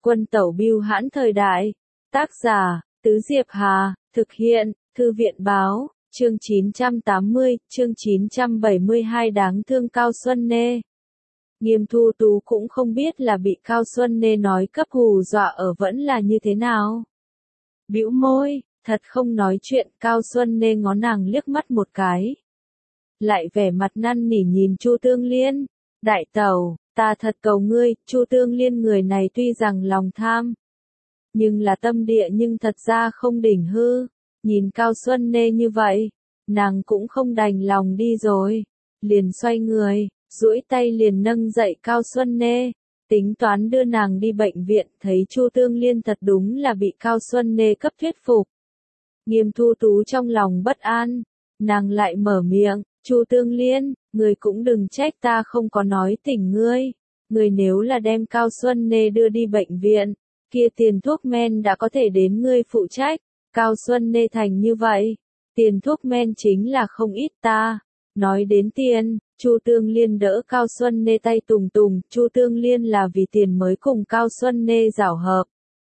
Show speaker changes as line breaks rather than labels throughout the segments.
Quân tẩu bưu hãn thời đại. Tác giả, Tứ Diệp Hà, thực hiện, Thư viện báo, chương 980, chương 972 đáng thương Cao Xuân Nê. Nghiêm Thu Tú cũng không biết là bị Cao Xuân Nê nói cấp hù dọa ở vẫn là như thế nào. Bĩu môi, thật không nói chuyện, Cao Xuân Nê ngó nàng liếc mắt một cái. Lại vẻ mặt năn nỉ nhìn Chu Tương Liên, đại tẩu, ta thật cầu ngươi, Chu Tương Liên người này tuy rằng lòng tham, nhưng là tâm địa nhưng thật ra không đỉnh hư. Nhìn Cao Xuân Nê như vậy, nàng cũng không đành lòng đi rồi, liền xoay người, duỗi tay liền nâng dậy Cao Xuân Nê, tính toán đưa nàng đi bệnh viện, thấy Chu Tương Liên thật đúng là bị Cao Xuân Nê cấp thuyết phục. Nghiêm Thu Tú trong lòng bất an, nàng lại mở miệng, Chu Tương Liên, người cũng đừng trách ta không có nói tỉnh ngươi, người nếu là đem Cao Xuân Nê đưa đi bệnh viện, kia tiền thuốc men đã có thể đến ngươi phụ trách. Cao Xuân Nê thành như vậy, tiền thuốc men chính là không ít ta. Nói đến tiền, Chu Tương Liên đỡ Cao Xuân Nê tay tùng tùng, Chu Tương Liên là vì tiền mới cùng Cao Xuân Nê giảo hợp.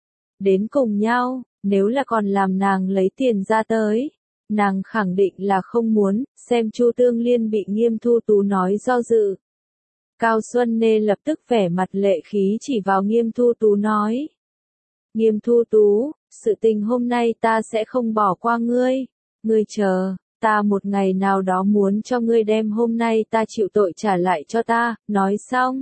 Đến cùng nhau, nếu là còn làm nàng lấy tiền ra tới, nàng khẳng định là không muốn, xem Chu Tương Liên bị Nghiêm Thu Tú nói do dự. Cao Xuân Nê lập tức vẻ mặt lệ khí chỉ vào Nghiêm Thu Tú nói. Nghiêm Thu Tú, sự tình hôm nay ta sẽ không bỏ qua ngươi, ngươi chờ, ta một ngày nào đó muốn cho ngươi đem hôm nay ta chịu tội trả lại cho ta, nói xong.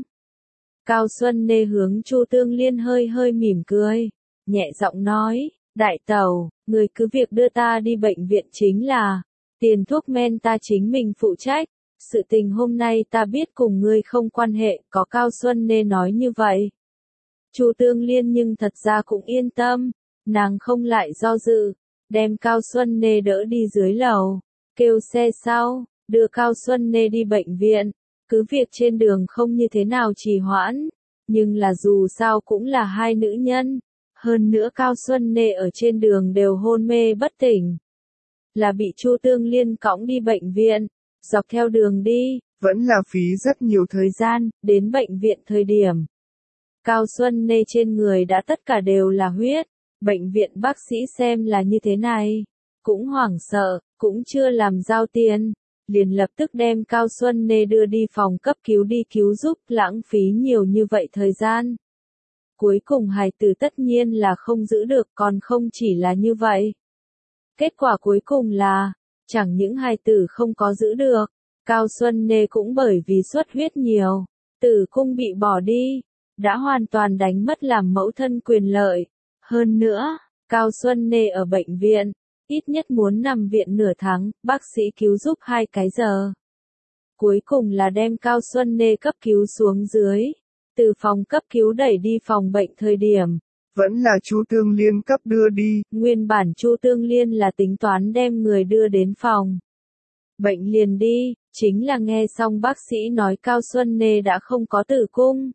Cao Xuân Nê hướng Chu Tương Liên hơi hơi mỉm cười, nhẹ giọng nói, đại tẩu, ngươi cứ việc đưa ta đi bệnh viện chính là, tiền thuốc men ta chính mình phụ trách, sự tình hôm nay ta biết cùng ngươi không quan hệ, có Cao Xuân Nê nói như vậy. Chu Tương Liên nhưng thật ra cũng yên tâm, nàng không lại do dự, đem Cao Xuân Nê đỡ đi dưới lầu, kêu xe sau, đưa Cao Xuân Nê đi bệnh viện, cứ việc trên đường không như thế nào trì hoãn, nhưng là dù sao cũng là hai nữ nhân, hơn nữa Cao Xuân Nê ở trên đường đều hôn mê bất tỉnh, là bị Chu Tương Liên cõng đi bệnh viện, dọc theo đường đi,
vẫn là phí rất nhiều
thời gian, đến bệnh viện thời điểm. Cao Xuân Nê trên người đã tất cả đều là huyết, bệnh viện bác sĩ xem là như thế này, cũng hoảng sợ, cũng chưa làm giao tiền, liền lập tức đem Cao Xuân Nê đưa đi phòng cấp cứu đi cứu giúp, lãng phí nhiều như vậy thời gian. Cuối cùng hài tử tất nhiên là không giữ được, còn không chỉ là như vậy. Kết quả cuối cùng là, chẳng những hài tử không có giữ được, Cao Xuân Nê cũng bởi vì xuất huyết nhiều, tử cung bị bỏ đi, đã hoàn toàn đánh mất làm mẫu thân quyền lợi. Hơn nữa, Cao Xuân Nê ở bệnh viện, ít nhất muốn nằm viện nửa tháng, bác sĩ cứu giúp 2 cái giờ. Cuối cùng là đem Cao Xuân Nê cấp cứu xuống dưới, từ phòng cấp cứu đẩy đi phòng bệnh thời điểm.
Vẫn là Chu Tương Liên cấp đưa đi.
Nguyên bản Chu Tương Liên là tính toán đem người đưa đến phòng bệnh liền đi, chính là nghe xong bác sĩ nói Cao Xuân Nê đã không có tử cung.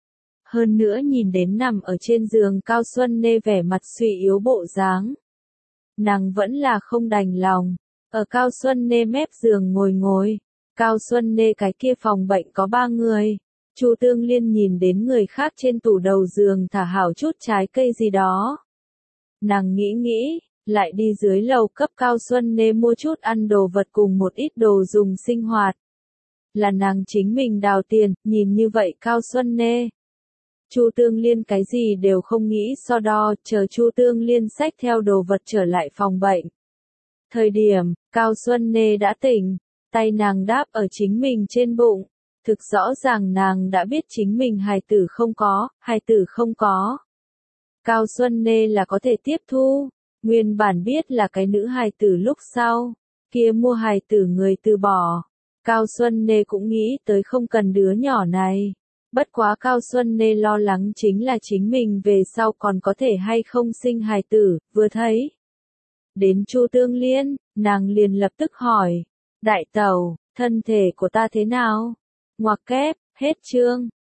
Hơn nữa nhìn đến nằm ở trên giường Cao Xuân Nê vẻ mặt suy yếu bộ dáng. Nàng vẫn là không đành lòng, ở Cao Xuân Nê mép giường ngồi. Cao Xuân Nê cái kia phòng bệnh có 3 người. Chu Tương Liên nhìn đến người khác trên tủ đầu giường thả hảo chút trái cây gì đó. Nàng nghĩ, lại đi dưới lầu cấp Cao Xuân Nê mua chút ăn đồ vật cùng một ít đồ dùng sinh hoạt. Là nàng chính mình đào tiền, nhìn như vậy Cao Xuân Nê. Chu Tương Liên cái gì đều không nghĩ so đo, chờ Chu Tương Liên xách theo đồ vật trở lại phòng bệnh. Thời điểm, Cao Xuân Nê đã tỉnh, tay nàng đáp ở chính mình trên bụng, thực rõ ràng nàng đã biết chính mình hài tử không có. Cao Xuân Nê là có thể tiếp thu, nguyên bản biết là cái nữ hài tử lúc sau, kia mua hài tử người từ bỏ. Cao Xuân Nê cũng nghĩ tới không cần đứa nhỏ này. Bất quá Cao Xuân Nê lo lắng chính là chính mình về sau còn có thể hay không sinh hài tử, vừa thấy. Đến Chu Tương Liên, nàng liền lập tức hỏi, đại tẩu, thân thể của ta thế nào? Ngoặc kép, hết chương.